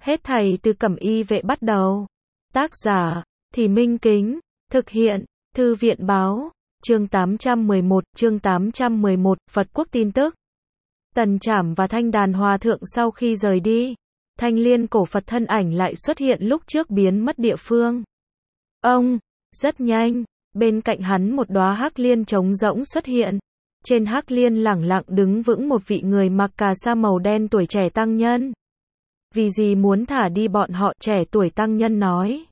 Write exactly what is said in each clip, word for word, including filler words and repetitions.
Hết thảy từ Cẩm Y Vệ bắt đầu. Tác giả, Thì Minh Kính. Thực hiện, Thư viện Báo. Chương tám trăm mười một, chương tám trăm mười một, Phật Quốc tin tức. Tần Trảm và Thanh Đàn Hòa Thượng sau khi rời đi, Thanh Liên cổ Phật thân ảnh lại xuất hiện lúc trước biến mất địa phương. Ông, rất nhanh, bên cạnh hắn một đóa hắc liên trống rỗng xuất hiện. Trên hắc liên lẳng lặng đứng vững một vị người mặc cà sa màu đen tuổi trẻ tăng nhân. Vì gì muốn thả đi bọn họ? Trẻ tuổi tăng nhân nói.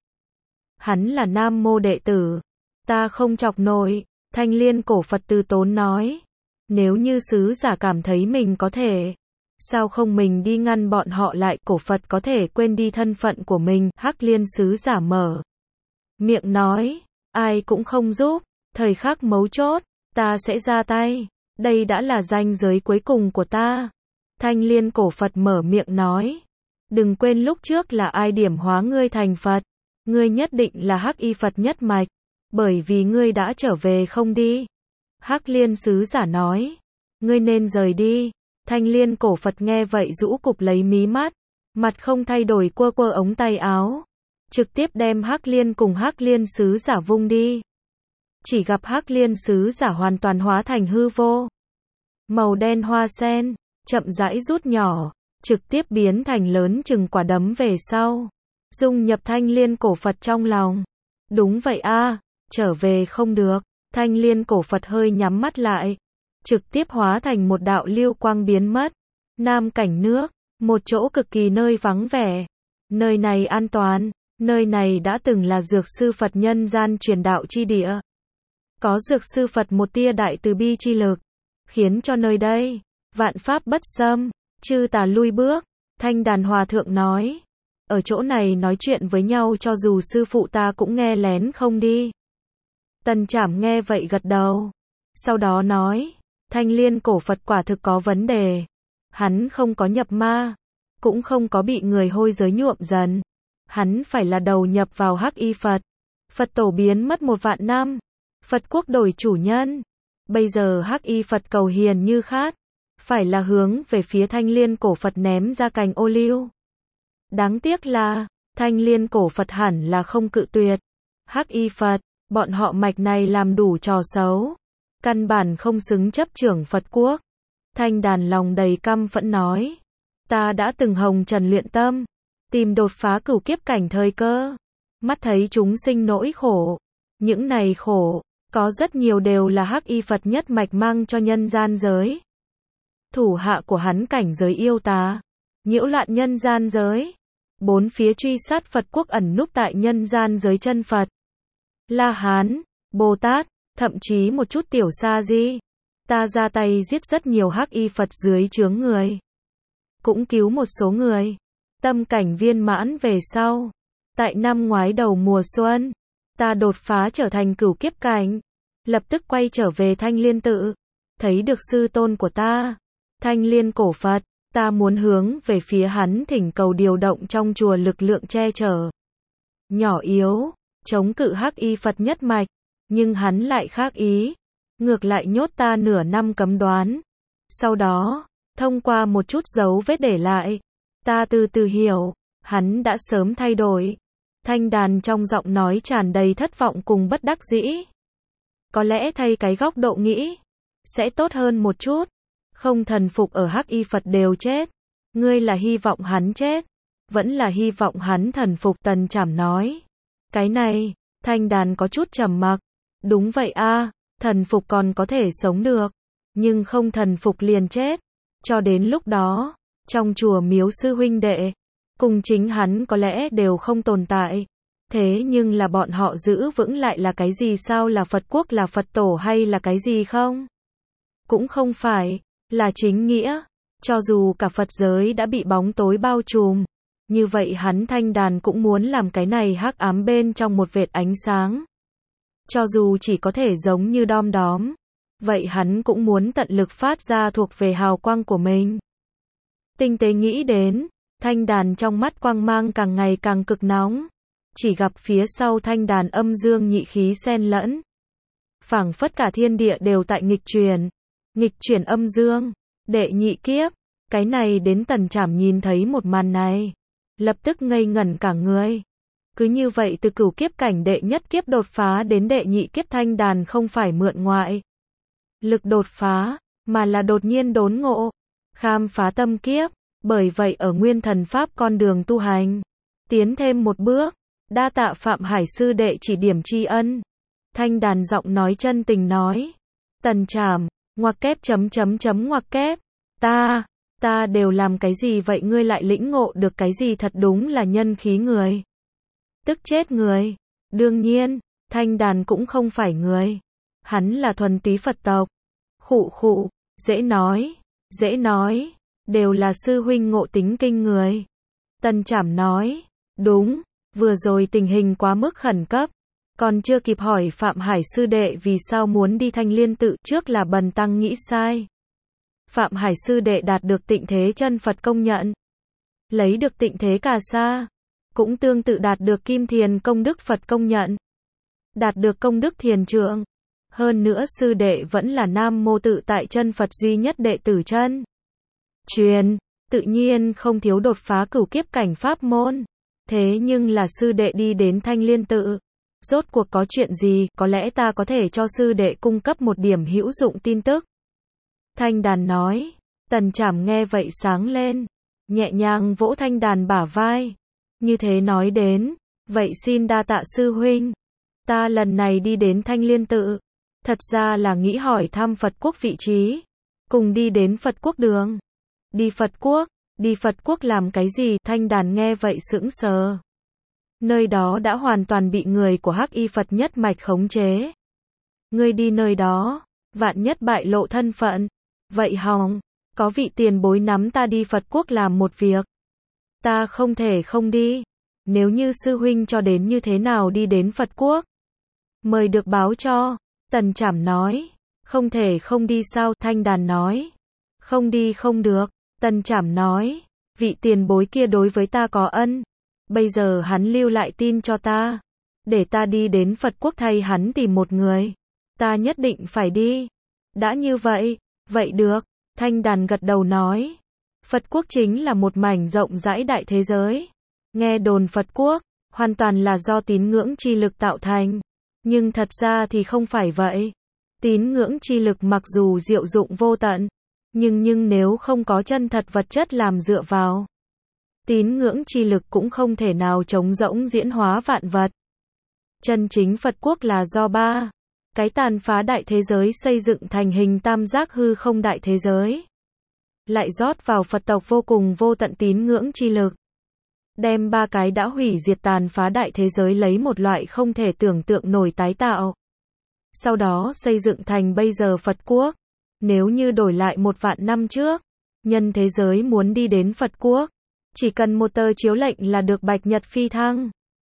Hắn là Nam Mô đệ tử. Ta không chọc nổi. Thanh Liên cổ Phật từ tốn nói. Nếu như sứ giả cảm thấy mình có thể, sao không mình đi ngăn bọn họ lại? Cổ Phật có thể quên đi thân phận của mình. Hắc liên sứ giả mở miệng nói. Ai cũng không giúp. Thời khắc mấu chốt, ta sẽ ra tay. Đây đã là ranh giới cuối cùng của ta. Thanh Liên cổ Phật mở miệng nói. Đừng quên lúc trước là ai điểm hóa ngươi thành Phật. Ngươi nhất định là Hắc Y Phật nhất mạch. Bởi vì ngươi đã trở về không đi. Hắc liên sứ giả nói. Ngươi nên rời đi. Thanh Liên cổ Phật nghe vậy rũ cụp lấy mí mắt. Mặt không thay đổi quơ quơ ống tay áo. Trực tiếp đem Hắc liên cùng Hắc liên sứ giả vung đi. Chỉ gặp Hắc liên sứ giả hoàn toàn hóa thành hư vô. Màu đen hoa sen, chậm rãi rút nhỏ, trực tiếp biến thành lớn chừng quả đấm về sau. Dung nhập Thanh Liên cổ Phật trong lòng. Đúng vậy a, trở về không được. Thanh Liên cổ Phật hơi nhắm mắt lại. Trực tiếp hóa thành một đạo lưu quang biến mất. Nam cảnh nước, một chỗ cực kỳ nơi vắng vẻ. Nơi này an toàn, nơi này đã từng là dược sư Phật nhân gian truyền đạo chi địa. Có dược sư Phật một tia đại từ bi chi lực, khiến cho nơi đây vạn pháp bất xâm, chư tà lui bước. Thanh Đàn Hòa Thượng nói, ở chỗ này nói chuyện với nhau cho dù sư phụ ta cũng nghe lén không đi. Tần Trảm nghe vậy gật đầu, sau đó nói, Thanh Liên cổ Phật quả thực có vấn đề. Hắn không có nhập ma, cũng không có bị người hôi giới nhuộm dần. Hắn phải là đầu nhập vào Hắc Y Phật. Phật tổ biến mất một vạn năm, Phật quốc đổi chủ nhân. Bây giờ Hắc Y Phật cầu hiền như khát, phải là hướng về phía Thanh Liên cổ Phật ném ra cành ô liu. Đáng tiếc là, Thanh Liên cổ Phật hẳn là không cự tuyệt. Hắc Y Phật, bọn họ mạch này làm đủ trò xấu, căn bản không xứng chấp trưởng Phật quốc. Thanh Đàn lòng đầy căm phẫn nói, ta đã từng hồng trần luyện tâm, tìm đột phá cửu kiếp cảnh thời cơ, mắt thấy chúng sinh nỗi khổ. Những này khổ, có rất nhiều đều là Hắc Y Phật nhất mạch mang cho nhân gian giới. Thủ hạ của hắn cảnh giới yêu tà, nhiễu loạn nhân gian giới. Bốn phía truy sát Phật quốc ẩn núp tại nhân gian giới chân Phật, La Hán, Bồ Tát, thậm chí một chút tiểu sa di. Ta ra tay giết rất nhiều Hắc Y Phật dưới trướng người, cũng cứu một số người. Tâm cảnh viên mãn về sau, tại năm ngoái đầu mùa xuân, ta đột phá trở thành cửu kiếp cảnh, lập tức quay trở về Thanh Liên tự, thấy được sư tôn của ta, Thanh Liên cổ Phật, ta muốn hướng về phía hắn thỉnh cầu điều động trong chùa lực lượng che chở. Nhỏ yếu, chống cự Hắc Y Phật nhất mạch, nhưng hắn lại khác ý, ngược lại nhốt ta nửa năm cấm đoán. Sau đó, thông qua một chút dấu vết để lại, ta từ từ hiểu, hắn đã sớm thay đổi. Thanh Đàn trong giọng nói tràn đầy thất vọng cùng bất đắc dĩ. Có lẽ thay cái góc độ nghĩ, sẽ tốt hơn một chút. Không thần phục ở Hắc Y Phật đều chết. Ngươi là hy vọng hắn chết, vẫn là hy vọng hắn thần phục? Tần Trảm nói. Cái này, Thanh Đàn có chút trầm mặc. Đúng vậy a, thần phục còn có thể sống được, nhưng không thần phục liền chết. Cho đến lúc đó, trong chùa miếu sư huynh đệ, cùng chính hắn có lẽ đều không tồn tại. Thế nhưng là bọn họ giữ vững lại là cái gì? Sao là Phật quốc, là Phật tổ hay là cái gì không? Cũng không phải, là chính nghĩa. Cho dù cả Phật giới đã bị bóng tối bao trùm, như vậy hắn Thanh Đàn cũng muốn làm cái này hắc ám bên trong một vệt ánh sáng. Cho dù chỉ có thể giống như đom đóm, vậy hắn cũng muốn tận lực phát ra thuộc về hào quang của mình. Tinh tế nghĩ đến, Thanh Đàn trong mắt quang mang càng ngày càng cực nóng. Chỉ gặp phía sau Thanh Đàn âm dương nhị khí xen lẫn, phảng phất cả thiên địa đều tại nghịch chuyển. Nghịch chuyển âm dương, đệ nhị kiếp. Cái này đến Tần Trảm nhìn thấy một màn này, lập tức ngây ngẩn cả người. Cứ như vậy từ cửu kiếp cảnh đệ nhất kiếp đột phá đến đệ nhị kiếp Thanh Đàn không phải mượn ngoại lực đột phá, mà là đột nhiên đốn ngộ, khám phá tâm kiếp, bởi vậy ở nguyên thần pháp con đường tu hành, tiến thêm một bước, đa tạ Phạm Hải sư đệ chỉ điểm tri ân. Thanh Đàn giọng nói chân tình nói, Tần Trảm, ngoặc kép chấm chấm chấm ngoặc kép, ta, ta đều làm cái gì vậy ngươi lại lĩnh ngộ được cái gì thật đúng là nhân khí người. Tức chết người, đương nhiên, Thanh Đàn cũng không phải người, hắn là thuần túy Phật tộc. Khụ khụ, dễ nói, dễ nói, đều là sư huynh ngộ tính kinh người. Tần Trảm nói, đúng, vừa rồi tình hình quá mức khẩn cấp, còn chưa kịp hỏi Phạm Hải sư đệ vì sao muốn đi Thanh Liên tự, trước là bần tăng nghĩ sai. Phạm Hải sư đệ đạt được tịnh thế chân Phật công nhận, lấy được tịnh thế Cà Sa, cũng tương tự đạt được Kim Thiền công đức Phật công nhận, đạt được công đức thiền trượng. Hơn nữa sư đệ vẫn là Nam Mô Tự Tại chân Phật duy nhất đệ tử chân truyền, tự nhiên không thiếu đột phá cửu kiếp cảnh pháp môn. Thế nhưng là sư đệ đi đến Thanh Liên tự, rốt cuộc có chuyện gì, có lẽ ta có thể cho sư đệ cung cấp một điểm hữu dụng tin tức. Thanh Đàn nói, Tần Trảm nghe vậy sáng lên, nhẹ nhàng vỗ Thanh Đàn bả vai, như thế nói đến, vậy xin đa tạ sư huynh, ta lần này đi đến Thanh Liên tự, thật ra là nghĩ hỏi thăm Phật quốc vị trí, cùng đi đến Phật quốc đường. Đi Phật quốc, đi Phật quốc làm cái gì? Thanh Đàn nghe vậy sững sờ. Nơi đó đã hoàn toàn bị người của Hắc Y Phật nhất mạch khống chế. Ngươi đi nơi đó, vạn nhất bại lộ thân phận. Vậy hòng, có vị tiền bối nắm ta đi Phật quốc làm một việc. Ta không thể không đi. Nếu như sư huynh cho đến như thế nào đi đến Phật quốc, mời được báo cho. Tần Trảm nói, không thể không đi sao? Thanh Đàn nói, không đi không được. Tần Trảm nói, vị tiền bối kia đối với ta có ân, bây giờ hắn lưu lại tin cho ta, để ta đi đến Phật quốc thay hắn tìm một người, ta nhất định phải đi. Đã như vậy, vậy được. Thanh Đàn gật đầu nói, Phật quốc chính là một mảnh rộng rãi đại thế giới. Nghe đồn Phật quốc, hoàn toàn là do tín ngưỡng chi lực tạo thành. Nhưng thật ra thì không phải vậy. Tín ngưỡng chi lực mặc dù diệu dụng vô tận, nhưng nhưng nếu không có chân thật vật chất làm dựa vào, tín ngưỡng chi lực cũng không thể nào trống rỗng diễn hóa vạn vật. Chân chính Phật quốc là do ba cái tàn phá đại thế giới xây dựng thành hình tam giác hư không đại thế giới, lại rót vào Phật tộc vô cùng vô tận tín ngưỡng chi lực, đem ba cái đã hủy diệt tàn phá đại thế giới lấy một loại không thể tưởng tượng nổi tái tạo, sau đó xây dựng thành bây giờ Phật quốc. Nếu như đổi lại một vạn năm trước, nhân thế giới muốn đi đến Phật quốc, chỉ cần một tờ chiếu lệnh là được bạch nhật phi thăng.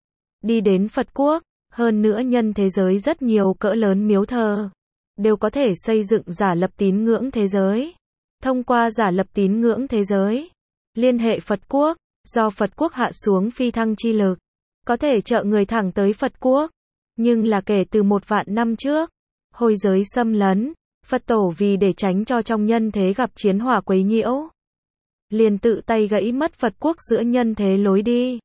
Đi đến Phật quốc, hơn nữa nhân thế giới rất nhiều cỡ lớn miếu thờ, đều có thể xây dựng giả lập tín ngưỡng thế giới. Thông qua giả lập tín ngưỡng thế giới, liên hệ Phật quốc, do Phật quốc hạ xuống phi thăng chi lực, có thể trợ người thẳng tới Phật quốc. Nhưng là kể từ một vạn năm trước, hồi giới xâm lấn, Phật tổ vì để tránh cho trong nhân thế gặp chiến hỏa quấy nhiễu, liền tự tay gãy mất Phật quốc giữa nhân thế lối đi,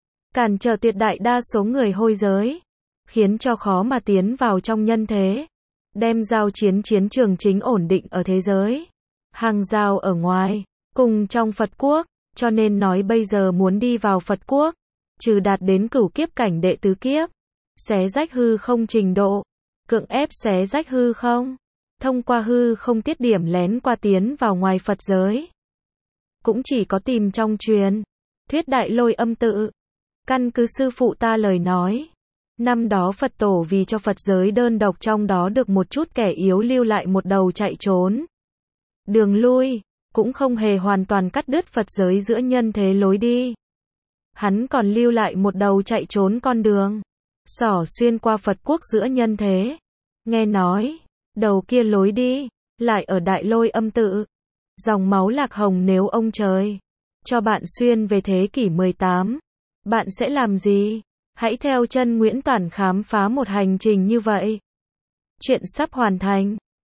cản trở tuyệt đại đa số người hôi giới, khiến cho khó mà tiến vào trong nhân thế, đem giao chiến chiến trường chính ổn định ở thế giới, hàng rào ở ngoài, cùng trong Phật quốc, cho nên nói bây giờ muốn đi vào Phật quốc, trừ đạt đến cửu kiếp cảnh đệ tứ kiếp, xé rách hư không trình độ, cưỡng ép xé rách hư không, thông qua hư không tiết điểm lén qua tiến vào ngoài Phật giới. Cũng chỉ có tìm trong truyền thuyết Đại Lôi Âm tự. Căn cứ sư phụ ta lời nói, năm đó Phật tổ vì cho Phật giới đơn độc trong đó được một chút kẻ yếu lưu lại một đầu chạy trốn đường lui, cũng không hề hoàn toàn cắt đứt Phật giới giữa nhân thế lối đi. Hắn còn lưu lại một đầu chạy trốn con đường, xỏ xuyên qua Phật quốc giữa nhân thế. Nghe nói, đầu kia lối đi, lại ở Đại Lôi Âm tự. Dòng máu lạc hồng, nếu ông trời cho bạn xuyên về thế kỷ mười tám, bạn sẽ làm gì? Hãy theo chân Nguyễn Toản khám phá một hành trình như vậy. Chuyện sắp hoàn thành.